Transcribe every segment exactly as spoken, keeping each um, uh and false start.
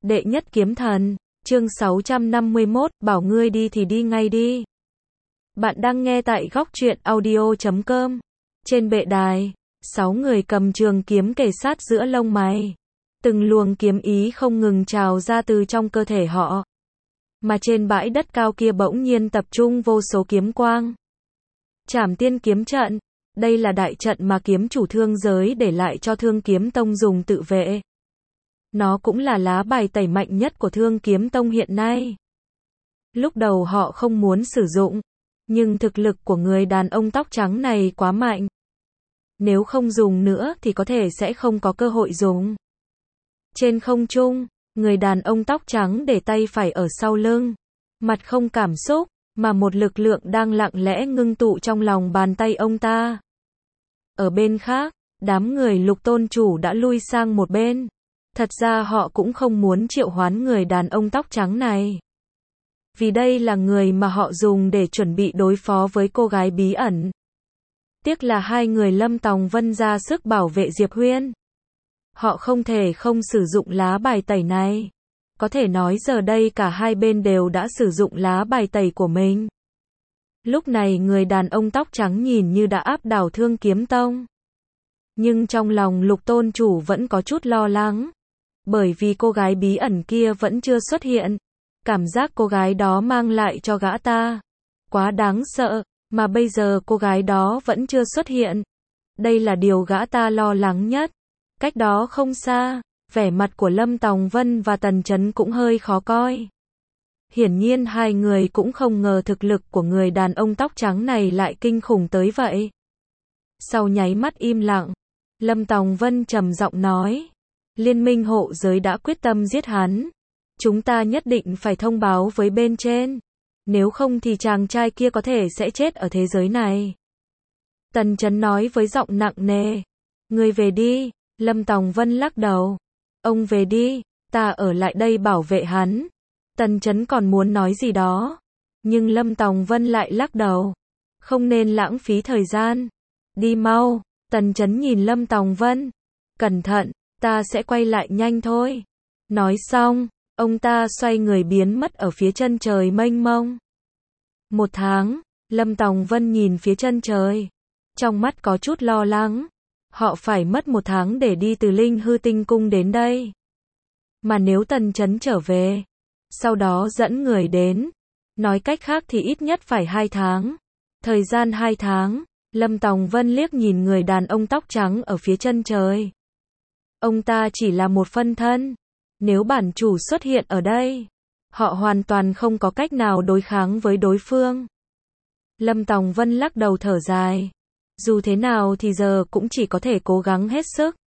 Đệ nhất kiếm thần, chương sáu trăm năm mươi mốt, bảo ngươi đi thì đi ngay đi. Bạn đang nghe tại góc truyện audio chấm com. Trên bệ đài, sáu người cầm trường kiếm kề sát giữa lông mày. Từng luồng kiếm ý không ngừng trào ra từ trong cơ thể họ. Mà trên bãi đất cao kia bỗng nhiên tập trung vô số kiếm quang. Trảm tiên kiếm trận, đây là đại trận mà kiếm chủ thương giới để lại cho Thương Kiếm Tông dùng tự vệ. Nó cũng là lá bài tẩy mạnh nhất của Thương Kiếm Tông hiện nay. Lúc đầu họ không muốn sử dụng, nhưng thực lực của người đàn ông tóc trắng này quá mạnh. Nếu không dùng nữa thì có thể sẽ không có cơ hội dùng. Trên không trung, người đàn ông tóc trắng để tay phải ở sau lưng, mặt không cảm xúc, mà một lực lượng đang lặng lẽ ngưng tụ trong lòng bàn tay ông ta. Ở bên khác, đám người Lục tôn chủ đã lui sang một bên. Thật ra họ cũng không muốn triệu hoán người đàn ông tóc trắng này. Vì đây là người mà họ dùng để chuẩn bị đối phó với cô gái bí ẩn. Tiếc là hai người Lâm Tòng Vân ra sức bảo vệ Diệp Huyên. Họ không thể không sử dụng lá bài tẩy này. Có thể nói giờ đây cả hai bên đều đã sử dụng lá bài tẩy của mình. Lúc này người đàn ông tóc trắng nhìn như đã áp đảo Thương Kiếm Tông. Nhưng trong lòng Lục tôn chủ vẫn có chút lo lắng. Bởi vì cô gái bí ẩn kia vẫn chưa xuất hiện. Cảm giác cô gái đó mang lại cho gã ta quá đáng sợ, mà bây giờ cô gái đó vẫn chưa xuất hiện. Đây là điều gã ta lo lắng nhất. Cách đó không xa, vẻ mặt của Lâm Tòng Vân và Tần Chấn cũng hơi khó coi. Hiển nhiên hai người cũng không ngờ thực lực của người đàn ông tóc trắng này lại kinh khủng tới vậy. Sau nháy mắt im lặng, Lâm Tòng Vân trầm giọng nói. Liên minh hộ giới đã quyết tâm giết hắn. Chúng ta nhất định phải thông báo với bên trên. Nếu không thì chàng trai kia có thể sẽ chết ở thế giới này. Tần Chấn nói với giọng nặng nề. Ngươi về đi. Lâm Tòng Vân lắc đầu. Ông về đi, ta ở lại đây bảo vệ hắn. Tần Chấn còn muốn nói gì đó. Nhưng Lâm Tòng Vân lại lắc đầu. Không nên lãng phí thời gian. Đi mau. Tần Chấn nhìn Lâm Tòng Vân. Cẩn thận, ta sẽ quay lại nhanh thôi. Nói xong, ông ta xoay người biến mất ở phía chân trời mênh mông. Một tháng, Lâm Tòng Vân nhìn phía chân trời. Trong mắt có chút lo lắng. Họ phải mất một tháng để đi từ Linh Hư Tinh Cung đến đây. Mà nếu Tần Chấn trở về, sau đó dẫn người đến, nói cách khác thì ít nhất phải hai tháng. Thời gian hai tháng, Lâm Tòng Vân liếc nhìn người đàn ông tóc trắng ở phía chân trời. Ông ta chỉ là một phân thân. Nếu bản chủ xuất hiện ở đây, họ hoàn toàn không có cách nào đối kháng với đối phương. Lâm Tòng Vân lắc đầu thở dài. Dù thế nào thì giờ cũng chỉ có thể cố gắng hết sức.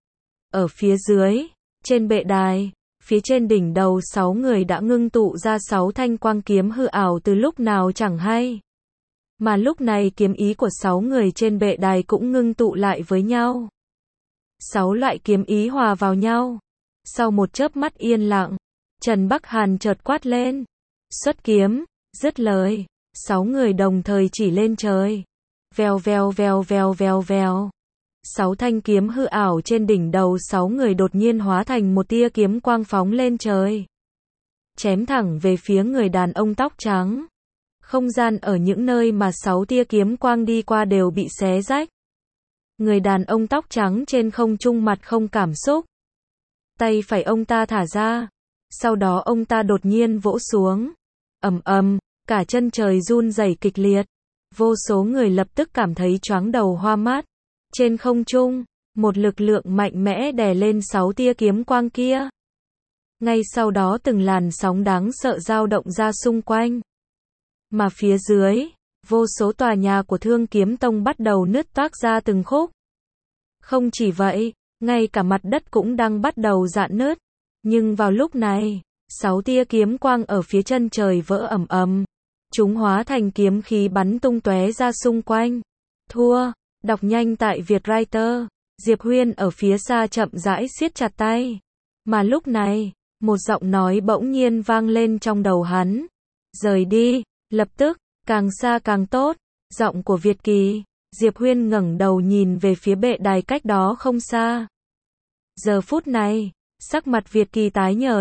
Ở phía dưới, trên bệ đài, phía trên đỉnh đầu sáu người đã ngưng tụ ra sáu thanh quang kiếm hư ảo từ lúc nào chẳng hay. Mà lúc này kiếm ý của sáu người trên bệ đài cũng ngưng tụ lại với nhau. Sáu loại kiếm ý hòa vào nhau. Sau một chớp mắt yên lặng, Trần Bắc Hàn chợt quát lên. Xuất kiếm, dứt lời, sáu người đồng thời chỉ lên trời. Vèo vèo vèo vèo vèo vèo. Sáu thanh kiếm hư ảo trên đỉnh đầu sáu người đột nhiên hóa thành một tia kiếm quang phóng lên trời. Chém thẳng về phía người đàn ông tóc trắng. Không gian ở những nơi mà sáu tia kiếm quang đi qua đều bị xé rách. Người đàn ông tóc trắng trên không trung mặt không cảm xúc. Tay phải ông ta thả ra. Sau đó ông ta đột nhiên vỗ xuống. Ầm ầm, cả chân trời run rẩy kịch liệt. Vô số người lập tức cảm thấy choáng đầu hoa mắt. Trên không trung, một lực lượng mạnh mẽ đè lên sáu tia kiếm quang kia. Ngay sau đó từng làn sóng đáng sợ dao động ra xung quanh. Mà phía dưới, vô số tòa nhà của Thương Kiếm Tông bắt đầu nứt toác ra từng khúc. Không chỉ vậy, ngay cả mặt đất cũng đang bắt đầu rạn nứt. Nhưng vào lúc này, sáu tia kiếm quang ở phía chân trời vỡ ầm ầm. Chúng hóa thành kiếm khí bắn tung tóe ra xung quanh. Thua, đọc nhanh tại Vietwriter. Diệp Huyên ở phía xa chậm rãi siết chặt tay. Mà lúc này, một giọng nói bỗng nhiên vang lên trong đầu hắn. Rời đi, lập tức, càng xa càng tốt. Giọng của Việt Kỳ. Diệp Huyên ngẩng đầu nhìn về phía bệ đài cách đó không xa. Giờ phút này, sắc mặt Việt Kỳ tái nhợt.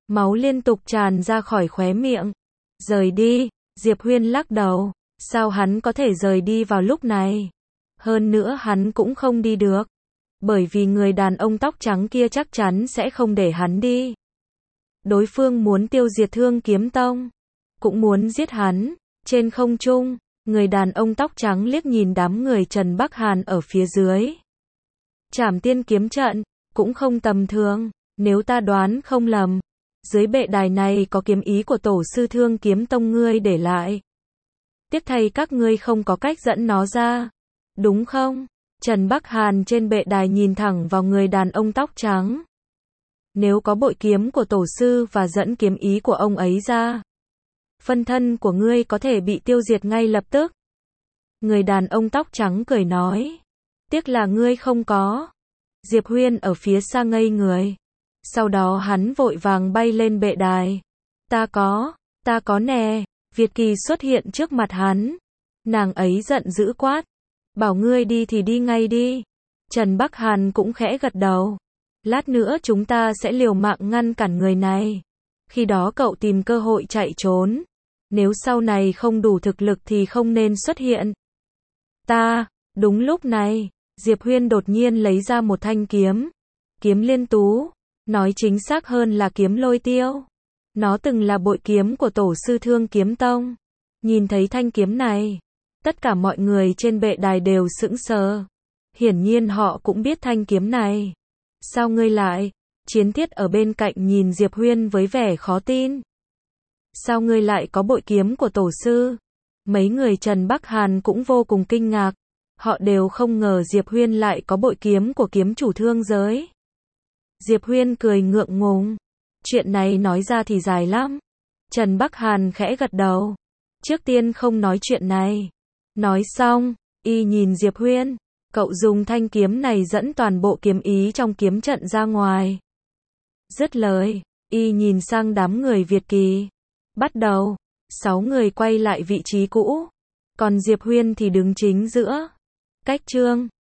Máu liên tục tràn ra khỏi khóe miệng. Rời đi, Diệp Huyên lắc đầu. Sao hắn có thể rời đi vào lúc này? Hơn nữa hắn cũng không đi được. Bởi vì người đàn ông tóc trắng kia chắc chắn sẽ không để hắn đi. Đối phương muốn tiêu diệt Thương Kiếm Tông. Cũng muốn giết hắn. Trên không trung, người đàn ông tóc trắng liếc nhìn đám người Trần Bắc Hàn ở phía dưới. Trảm Tiên kiếm trận, cũng không tầm thường. Nếu ta đoán không lầm, dưới bệ đài này có kiếm ý của tổ sư Thương Kiếm Tông ngươi để lại. Tiếc thay các ngươi không có cách dẫn nó ra. Đúng không? Trần Bắc Hàn trên bệ đài nhìn thẳng vào người đàn ông tóc trắng. Nếu có bội kiếm của tổ sư và dẫn kiếm ý của ông ấy ra, phân thân của ngươi có thể bị tiêu diệt ngay lập tức. Người đàn ông tóc trắng cười nói. Tiếc là ngươi không có. Diệp Huyên ở phía xa ngây người. Sau đó hắn vội vàng bay lên bệ đài. Ta có, ta có nè. Việt Kỳ xuất hiện trước mặt hắn. Nàng ấy giận dữ quát. Bảo ngươi đi thì đi ngay đi. Trần Bắc Hàn cũng khẽ gật đầu. Lát nữa chúng ta sẽ liều mạng ngăn cản người này. Khi đó cậu tìm cơ hội chạy trốn. Nếu sau này không đủ thực lực thì không nên xuất hiện. Ta, đúng lúc này, Diệp Huyên đột nhiên lấy ra một thanh kiếm. Kiếm Liên Tú, nói chính xác hơn là kiếm Lôi Tiêu. Nó từng là bội kiếm của tổ sư Thương Kiếm Tông. Nhìn thấy thanh kiếm này, tất cả mọi người trên bệ đài đều sững sờ. Hiển nhiên họ cũng biết thanh kiếm này. Sao ngươi lại? Chiến Thiết ở bên cạnh nhìn Diệp Huyên với vẻ khó tin. Sao ngươi lại có bội kiếm của tổ sư? Mấy người Trần Bắc Hàn cũng vô cùng kinh ngạc. Họ đều không ngờ Diệp Huyên lại có bội kiếm của kiếm chủ thương giới. Diệp Huyên cười ngượng ngùng. Chuyện này nói ra thì dài lắm. Trần Bắc Hàn khẽ gật đầu. Trước tiên không nói chuyện này. Nói xong, y nhìn Diệp Huyên. Cậu dùng thanh kiếm này dẫn toàn bộ kiếm ý trong kiếm trận ra ngoài. Dứt lời, y nhìn sang đám người Việt Kỳ. Bắt đầu, sáu người quay lại vị trí cũ. Còn Diệp Huyên thì đứng chính giữa. Cách chương